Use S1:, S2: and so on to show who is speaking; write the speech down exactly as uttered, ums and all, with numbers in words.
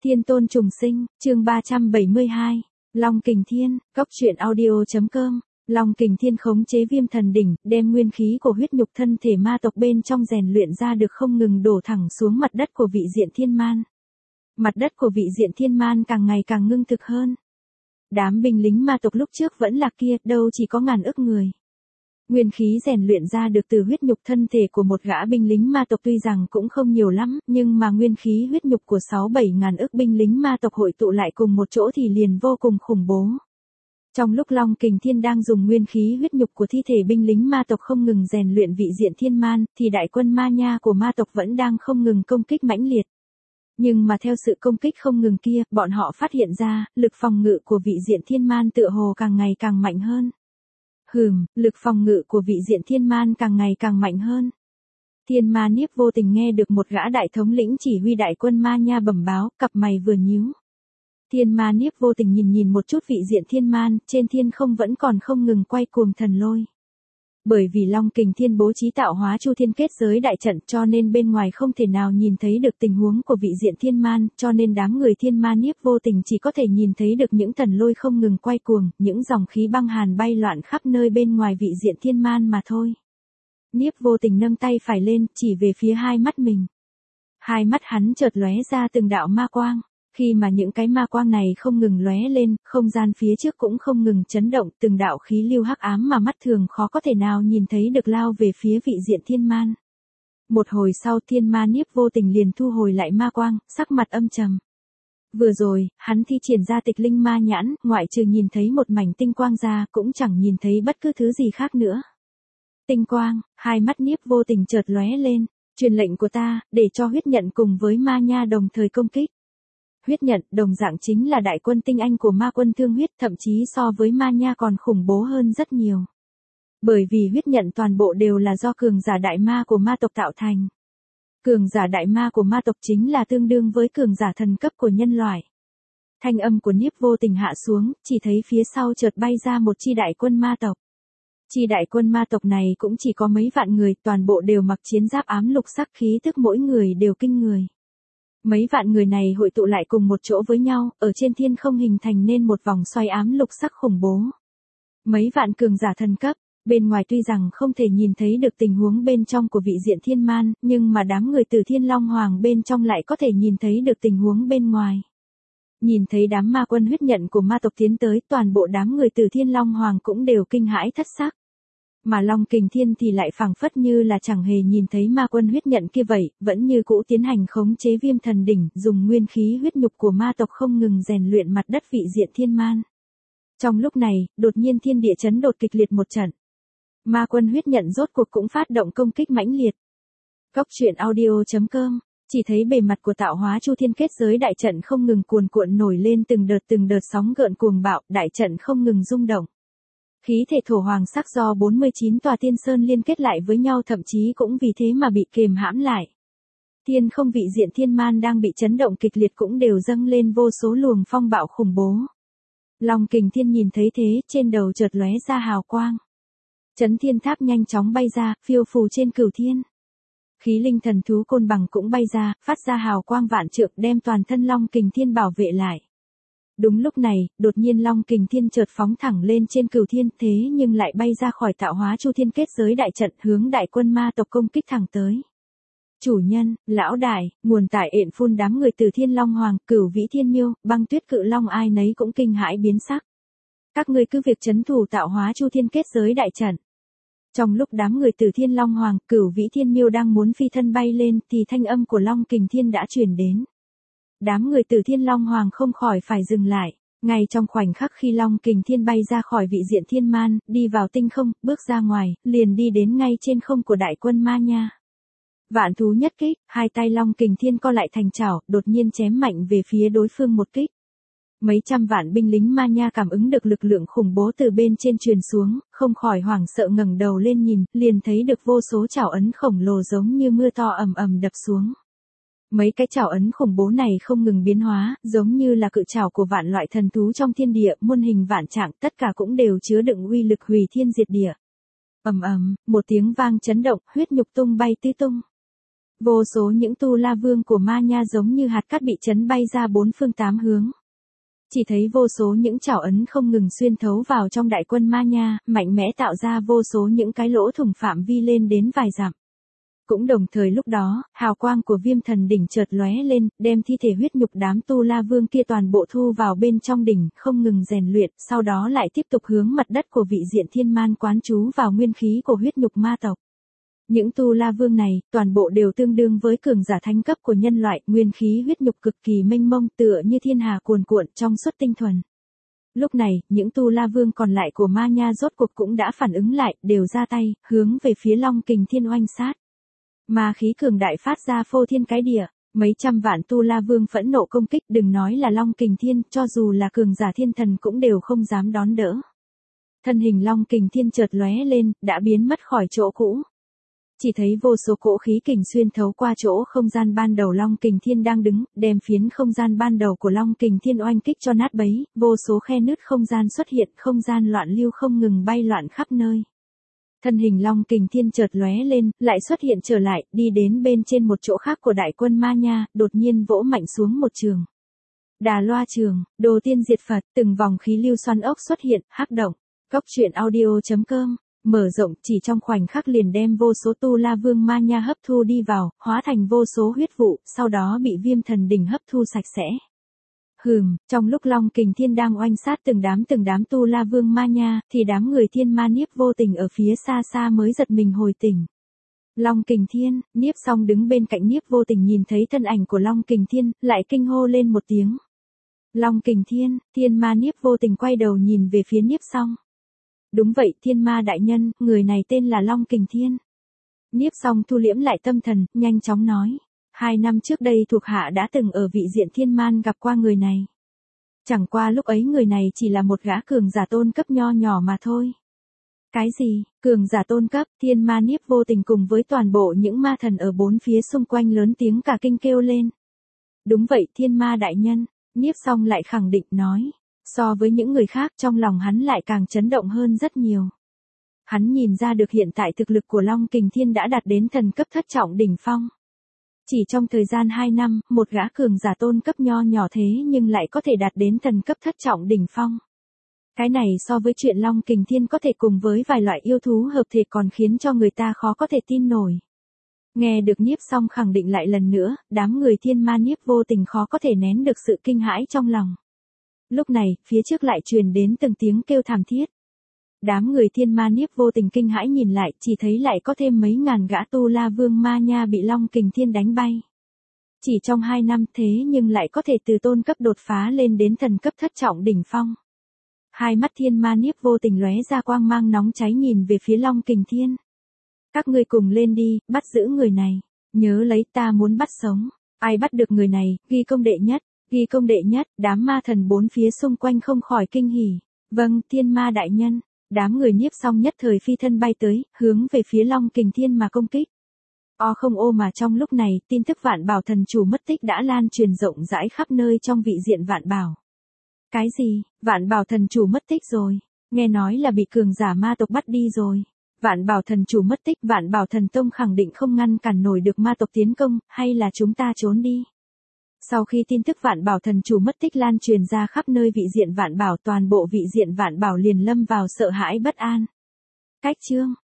S1: Thiên tôn trùng sinh, chương ba trăm bảy mươi hai, Long Kình Thiên, cốc truyện audio.com, Long Kình Thiên khống chế Viêm Thần Đỉnh, đem nguyên khí của huyết nhục thân thể ma tộc bên trong rèn luyện ra được không ngừng đổ thẳng xuống mặt đất của vị diện thiên man. Mặt đất của vị diện thiên man càng ngày càng ngưng thực hơn. Đám binh lính ma tộc lúc trước vẫn là kia, đâu chỉ có ngàn ức người. Nguyên khí rèn luyện ra được từ huyết nhục thân thể của một gã binh lính ma tộc tuy rằng cũng không nhiều lắm, nhưng mà nguyên khí huyết nhục của sáu bảy ngàn ức binh lính ma tộc hội tụ lại cùng một chỗ thì liền vô cùng khủng bố. Trong lúc Long Kình Thiên đang dùng nguyên khí huyết nhục của thi thể binh lính ma tộc không ngừng rèn luyện vị diện thiên man, thì đại quân ma nha của ma tộc vẫn đang không ngừng công kích mãnh liệt. Nhưng mà theo sự công kích không ngừng kia, bọn họ phát hiện ra, lực phòng ngự của vị diện thiên man tựa hồ càng ngày càng mạnh hơn. Hừm, lực phòng ngự của vị diện thiên man càng ngày càng mạnh hơn. Thiên ma Niếp vô tình nghe được một gã đại thống lĩnh chỉ huy đại quân ma nha bẩm báo, cặp mày vừa nhíu. Thiên ma Niếp vô tình nhìn nhìn một chút vị diện thiên man, trên thiên không vẫn còn không ngừng quay cuồng thần lôi. Bởi vì Long Kình Thiên bố trí tạo hóa chu thiên kết giới đại trận cho nên bên ngoài không thể nào nhìn thấy được tình huống của vị diện thiên man, cho nên đám người thiên ma Niếp vô tình chỉ có thể nhìn thấy được những thần lôi không ngừng quay cuồng, những dòng khí băng hàn bay loạn khắp nơi bên ngoài vị diện thiên man mà thôi. Niếp vô tình nâng tay phải lên, chỉ về phía hai mắt mình. Hai mắt hắn chợt lóe ra từng đạo ma quang. Khi mà những cái ma quang này không ngừng lóe lên, không gian phía trước cũng không ngừng chấn động, từng đạo khí lưu hắc ám mà mắt thường khó có thể nào nhìn thấy được lao về phía vị diện thiên man. Một hồi sau thiên ma Niếp vô tình liền thu hồi lại ma quang, sắc mặt âm trầm. Vừa rồi, hắn thi triển ra tịch linh ma nhãn, ngoại trừ nhìn thấy một mảnh tinh quang ra, cũng chẳng nhìn thấy bất cứ thứ gì khác nữa. Tinh quang, hai mắt Niếp vô tình chợt lóe lên, truyền lệnh của ta, để cho huyết nhận cùng với ma nha đồng thời công kích. Huyết nhận, đồng dạng chính là đại quân tinh anh của ma quân thương huyết, thậm chí so với ma nha còn khủng bố hơn rất nhiều. Bởi vì huyết nhận toàn bộ đều là do cường giả đại ma của ma tộc tạo thành. Cường giả đại ma của ma tộc chính là tương đương với cường giả thần cấp của nhân loại. Thanh âm của Niếp vô tình hạ xuống, chỉ thấy phía sau chợt bay ra một chi đại quân ma tộc. Chi đại quân ma tộc này cũng chỉ có mấy vạn người, toàn bộ đều mặc chiến giáp ám lục sắc, khí tức mỗi người đều kinh người. Mấy vạn người này hội tụ lại cùng một chỗ với nhau, ở trên thiên không hình thành nên một vòng xoay ám lục sắc khủng bố. Mấy vạn cường giả thần cấp, bên ngoài tuy rằng không thể nhìn thấy được tình huống bên trong của vị diện thiên man, nhưng mà đám người từ Thiên Long Hoàng bên trong lại có thể nhìn thấy được tình huống bên ngoài. Nhìn thấy đám ma quân huyết nhận của ma tộc tiến tới, toàn bộ đám người từ Thiên Long Hoàng cũng đều kinh hãi thất sắc. Mà Long Kình Thiên thì lại phảng phất như là chẳng hề nhìn thấy ma quân huyết nhận kia vậy, vẫn như cũ tiến hành khống chế Viêm Thần Đỉnh, dùng nguyên khí huyết nhục của ma tộc không ngừng rèn luyện mặt đất vị diện thiên man. Trong lúc này, đột nhiên thiên địa chấn đột kịch liệt một trận. Ma quân huyết nhận rốt cuộc cũng phát động công kích mãnh liệt. Cốc truyện audio.com, chỉ thấy bề mặt của tạo hóa chu thiên kết giới đại trận không ngừng cuồn cuộn nổi lên từng đợt từng đợt sóng gợn cuồng bạo, đại trận không ngừng rung động. Khí thể thổ hoàng sắc do bốn mươi chín tòa tiên sơn liên kết lại với nhau, thậm chí cũng vì thế mà bị kềm hãm lại. Thiên không vị diện thiên man đang bị chấn động kịch liệt cũng đều dâng lên vô số luồng phong bạo khủng bố. Long Kình Thiên nhìn thấy thế, trên đầu chợt lóe ra hào quang. Chấn thiên tháp nhanh chóng bay ra, phiêu phù trên cửu thiên. Khí linh thần thú côn bằng cũng bay ra, phát ra hào quang vạn trượng đem toàn thân Long Kình Thiên bảo vệ lại. Đúng lúc này, đột nhiên Long Kình Thiên chợt phóng thẳng lên trên cửu thiên, thế nhưng lại bay ra khỏi tạo hóa chu thiên kết giới đại trận, hướng đại quân ma tộc công kích thẳng tới. Chủ nhân, lão đại, nguồn tại ện phun đám người từ Thiên Long Hoàng, Cửu Vĩ Thiên Miêu, Băng Tuyết Cự Long ai nấy cũng kinh hãi biến sắc. Các ngươi cứ việc trấn thủ tạo hóa chu thiên kết giới đại trận. Trong lúc đám người từ Thiên Long Hoàng, Cửu Vĩ Thiên Miêu đang muốn phi thân bay lên thì thanh âm của Long Kình Thiên đã truyền đến. Đám người từ Thiên Long Hoàng không khỏi phải dừng lại, ngay trong khoảnh khắc khi Long Kình Thiên bay ra khỏi vị diện thiên man, đi vào tinh không, bước ra ngoài, liền đi đến ngay trên không của đại quân ma nha. Vạn thú nhất kích, hai tay Long Kình Thiên co lại thành chảo, đột nhiên chém mạnh về phía đối phương một kích. Mấy trăm vạn binh lính ma nha cảm ứng được lực lượng khủng bố từ bên trên truyền xuống, không khỏi hoảng sợ ngẩng đầu lên nhìn, liền thấy được vô số chảo ấn khổng lồ giống như mưa to ầm ầm đập xuống. Mấy cái chảo ấn khủng bố này không ngừng biến hóa, giống như là cự chảo của vạn loại thần thú trong thiên địa, muôn hình vạn trạng, tất cả cũng đều chứa đựng uy lực hủy thiên diệt địa. Ầm ầm, một tiếng vang chấn động, huyết nhục tung bay tứ tung. Vô số những tu la vương của ma nha giống như hạt cát bị chấn bay ra bốn phương tám hướng. Chỉ thấy vô số những chảo ấn không ngừng xuyên thấu vào trong đại quân ma nha, mạnh mẽ tạo ra vô số những cái lỗ thủng phạm vi lên đến vài dặm. Cũng đồng thời lúc đó, hào quang của viêm thần đỉnh chợt lóe lên, đem thi thể huyết nhục đám tu la vương kia toàn bộ thu vào bên trong đỉnh, không ngừng rèn luyện, sau đó lại tiếp tục hướng mặt đất của vị diện thiên man quán trú vào nguyên khí của huyết nhục ma tộc. Những tu la vương này, toàn bộ đều tương đương với cường giả thánh cấp của nhân loại, nguyên khí huyết nhục cực kỳ mênh mông tựa như thiên hà cuồn cuộn trong suốt tinh thuần. Lúc này, những tu la vương còn lại của ma nha rốt cuộc cũng đã phản ứng lại, đều ra tay, hướng về phía Long Kình Thiên oanh sát. Ma khí cường đại phát ra phô thiên cái địa, mấy trăm vạn tu la vương phẫn nộ công kích, đừng nói là Long Kình Thiên, cho dù là cường giả thiên thần cũng đều không dám đón đỡ. Thân hình Long Kình Thiên chợt lóe lên, đã biến mất khỏi chỗ cũ. Chỉ thấy vô số cỗ khí kình xuyên thấu qua chỗ không gian ban đầu Long Kình Thiên đang đứng, đem phiến không gian ban đầu của Long Kình Thiên oanh kích cho nát bấy, vô số khe nứt không gian xuất hiện, không gian loạn lưu không ngừng bay loạn khắp nơi. Thân hình Long Kình Thiên chợt lóe lên, lại xuất hiện trở lại, đi đến bên trên một chỗ khác của đại quân ma nha, đột nhiên vỗ mạnh xuống một trường. Đà loa trường, đồ tiên diệt Phật, từng vòng khí lưu xoắn ốc xuất hiện, hắc động. Cốc truyện audio chấm com mở rộng, chỉ trong khoảnh khắc liền đem vô số tu la vương ma nha hấp thu đi vào, hóa thành vô số huyết vụ, sau đó bị viêm thần đỉnh hấp thu sạch sẽ. Hừm, trong lúc Long Kình Thiên đang oanh sát từng đám từng đám tu la vương ma nha, thì đám người thiên ma Niếp Vô Tình ở phía xa xa mới giật mình hồi tỉnh. Long Kình Thiên, Niếp Song đứng bên cạnh Niếp Vô Tình nhìn thấy thân ảnh của Long Kình Thiên, lại kinh hô lên một tiếng. Long Kình Thiên, thiên ma Niếp Vô Tình quay đầu nhìn về phía Niếp Song. Đúng vậy, thiên ma đại nhân, người này tên là Long Kình Thiên. Niếp Song thu liễm lại tâm thần, nhanh chóng nói. Hai năm trước đây thuộc hạ đã từng ở vị diện thiên man gặp qua người này. Chẳng qua lúc ấy người này chỉ là một gã cường giả tôn cấp nho nhỏ mà thôi. Cái gì, cường giả tôn cấp, thiên ma Niếp Vô Tình cùng với toàn bộ những ma thần ở bốn phía xung quanh lớn tiếng cả kinh kêu lên. Đúng vậy, thiên ma đại nhân, Niếp Song lại khẳng định nói. So với những người khác trong lòng hắn lại càng chấn động hơn rất nhiều. Hắn nhìn ra được hiện tại thực lực của Long Kình Thiên đã đạt đến thần cấp thất trọng đỉnh phong. Chỉ trong thời gian hai năm, một gã cường giả tôn cấp nho nhỏ thế nhưng lại có thể đạt đến thần cấp thất trọng đỉnh phong. Cái này so với chuyện Long Kình Thiên có thể cùng với vài loại yêu thú hợp thể còn khiến cho người ta khó có thể tin nổi. Nghe được Niếp Song khẳng định lại lần nữa, đám người thiên ma Niếp Vô Tình khó có thể nén được sự kinh hãi trong lòng. Lúc này, phía trước lại truyền đến từng tiếng kêu thảm thiết. Đám người thiên ma Niếp Vô Tình kinh hãi nhìn lại, chỉ thấy lại có thêm mấy ngàn gã tu la vương ma nha bị Long Kình Thiên đánh bay. Chỉ trong hai năm thế nhưng lại có thể từ tôn cấp đột phá lên đến thần cấp thất trọng đỉnh phong. Hai mắt thiên ma Niếp Vô Tình lóe ra quang mang nóng cháy nhìn về phía Long Kình Thiên. Các ngươi cùng lên đi, bắt giữ người này. Nhớ lấy, ta muốn bắt sống. Ai bắt được người này, ghi công đệ nhất. Ghi công đệ nhất, đám ma thần bốn phía xung quanh không khỏi kinh hỉ. Vâng, thiên ma đại nhân. Đám người Niếp Song nhất thời phi thân bay tới, hướng về phía Long Kình Thiên mà công kích. O không ô mà trong lúc này, tin tức Vạn Bảo thần chủ mất tích đã lan truyền rộng rãi khắp nơi trong vị diện Vạn Bảo. Cái gì, Vạn Bảo thần chủ mất tích rồi? Nghe nói là bị cường giả ma tộc bắt đi rồi. Vạn Bảo thần chủ mất tích, Vạn Bảo thần tông khẳng định không ngăn cản nổi được ma tộc tiến công, hay là chúng ta trốn đi? Sau khi tin tức Vạn Bảo thần chủ mất tích lan truyền ra khắp nơi vị diện Vạn Bảo, toàn bộ vị diện Vạn Bảo liền lâm vào sợ hãi bất an. Cách chương